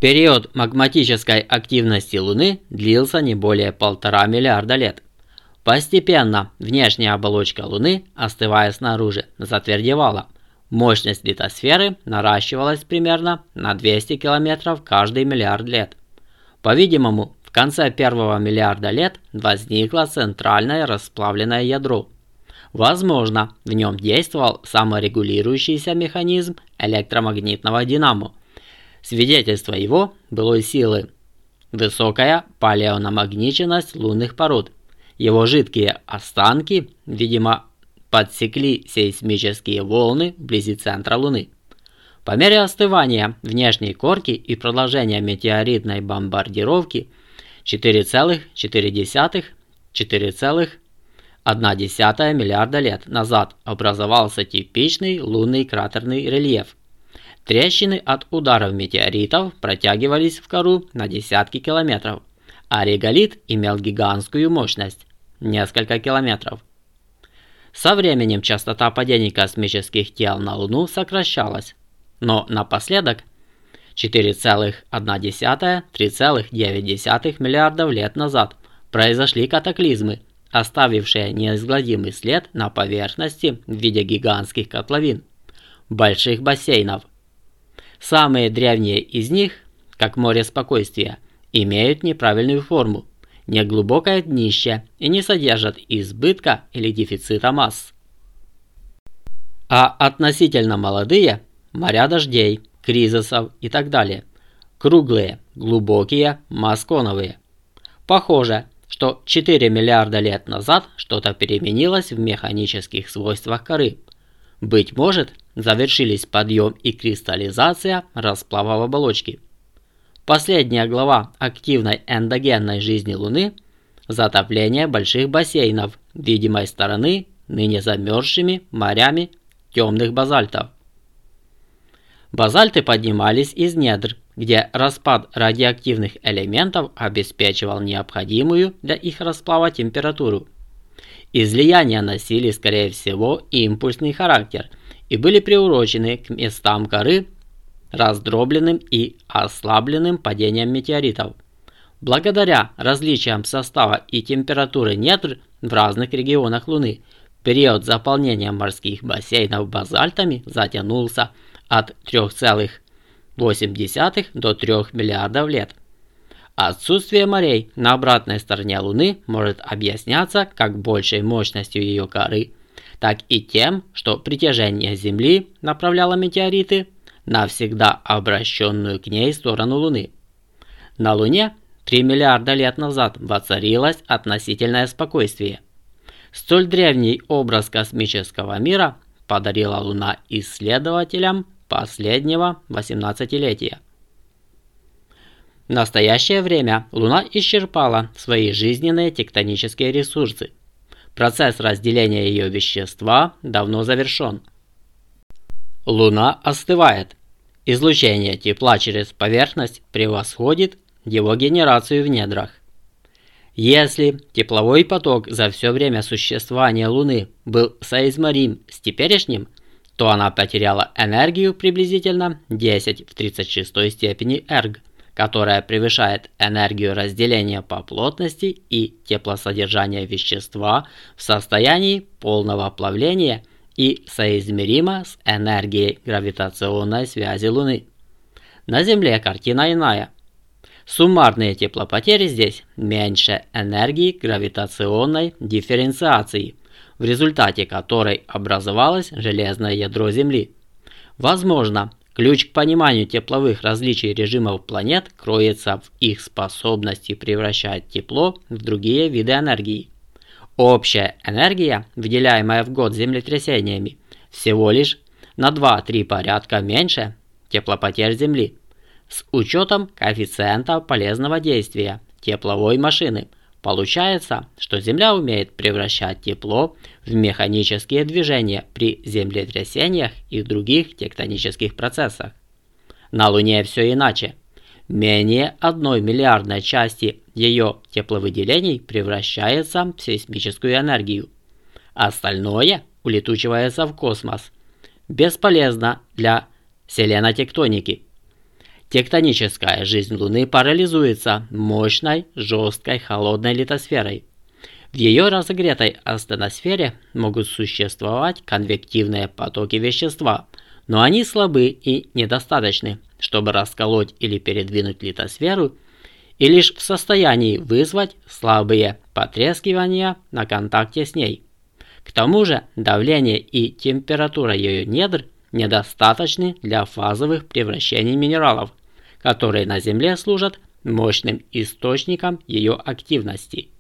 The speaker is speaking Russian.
Период магматической активности Луны длился не более 1,5 миллиарда лет. Постепенно внешняя оболочка Луны, остывая снаружи, затвердевала. Мощность литосферы наращивалась примерно на 200 километров каждый миллиард лет. По-видимому, в конце первого миллиарда лет возникло центральное расплавленное ядро. Возможно, в нем действовал саморегулирующийся механизм электромагнитного динамо. Свидетельство его былой силы – высокая палеонамагниченность лунных пород. Его жидкие останки, видимо, подсекли сейсмические волны вблизи центра Луны. По мере остывания внешней корки и продолжения метеоритной бомбардировки 4,1 миллиарда лет назад образовался типичный лунный кратерный рельеф. Трещины от ударов метеоритов протягивались в кору на десятки километров, а реголит имел гигантскую мощность – несколько километров. Со временем частота падений космических тел на Луну сокращалась, но напоследок 4,1–3,9 миллиардов лет назад произошли катаклизмы, оставившие неизгладимый след на поверхности в виде гигантских котловин, больших бассейнов. Самые древние из них, как море спокойствия, имеют неправильную форму, неглубокое днище и не содержат избытка или дефицита масс. А относительно молодые – моря дождей, кризисов и так далее – круглые, глубокие, масконовые. Похоже, что 4 миллиарда лет назад что-то переменилось в механических свойствах коры. Быть может, завершились подъем и кристаллизация расплава в оболочке. Последняя глава активной эндогенной жизни Луны – затопление больших бассейнов видимой стороны ныне замерзшими морями темных базальтов. Базальты поднимались из недр, где распад радиоактивных элементов обеспечивал необходимую для их расплава температуру. Излияния носили, скорее всего, импульсный характер и были приурочены к местам коры, раздробленным и ослабленным падением метеоритов. Благодаря различиям состава и температуры недр в разных регионах Луны, период заполнения морских бассейнов базальтами затянулся от 3,8 до 3 миллиардов лет. Отсутствие морей на обратной стороне Луны может объясняться как большей мощностью ее коры, так и тем, что притяжение Земли направляло метеориты на всегда обращенную к ней сторону Луны. На Луне 3 миллиарда лет назад воцарилось относительное спокойствие. Столь древний образ космического мира подарила Луна исследователям последнего 18-летия. В настоящее время Луна исчерпала свои жизненные тектонические ресурсы. Процесс разделения ее вещества давно завершен. Луна остывает. Излучение тепла через поверхность превосходит его генерацию в недрах. Если тепловой поток за все время существования Луны был соизмерим с теперешним, то она потеряла энергию приблизительно 10 в 36 степени эрг, которая превышает энергию разделения по плотности и теплосодержания вещества в состоянии полного плавления и соизмерима с энергией гравитационной связи Луны. На Земле картина иная. Суммарные теплопотери здесь меньше энергии гравитационной дифференциации, в результате которой образовалось железное ядро Земли. Возможно, ключ к пониманию тепловых различий режимов планет кроется в их способности превращать тепло в другие виды энергии. Общая энергия, выделяемая в год землетрясениями, всего лишь на 2-3 порядка меньше теплопотерь Земли. С учетом коэффициента полезного действия тепловой машины, получается, что Земля умеет превращать тепло в механические движения при землетрясениях и других тектонических процессах. На Луне все иначе. Менее 1 миллиардной части ее тепловыделений превращается в сейсмическую энергию. Остальное улетучивается в космос. Бесполезно для селенотектоники. Тектоническая жизнь Луны парализуется мощной, жесткой, холодной литосферой. В ее разогретой астеносфере могут существовать конвективные потоки вещества, но они слабы и недостаточны, чтобы расколоть или передвинуть литосферу, и лишь в состоянии вызвать слабые потрескивания на контакте с ней. К тому же давление и температура ее недр недостаточны для фазовых превращений минералов, которые на Земле служат мощным источником ее активности.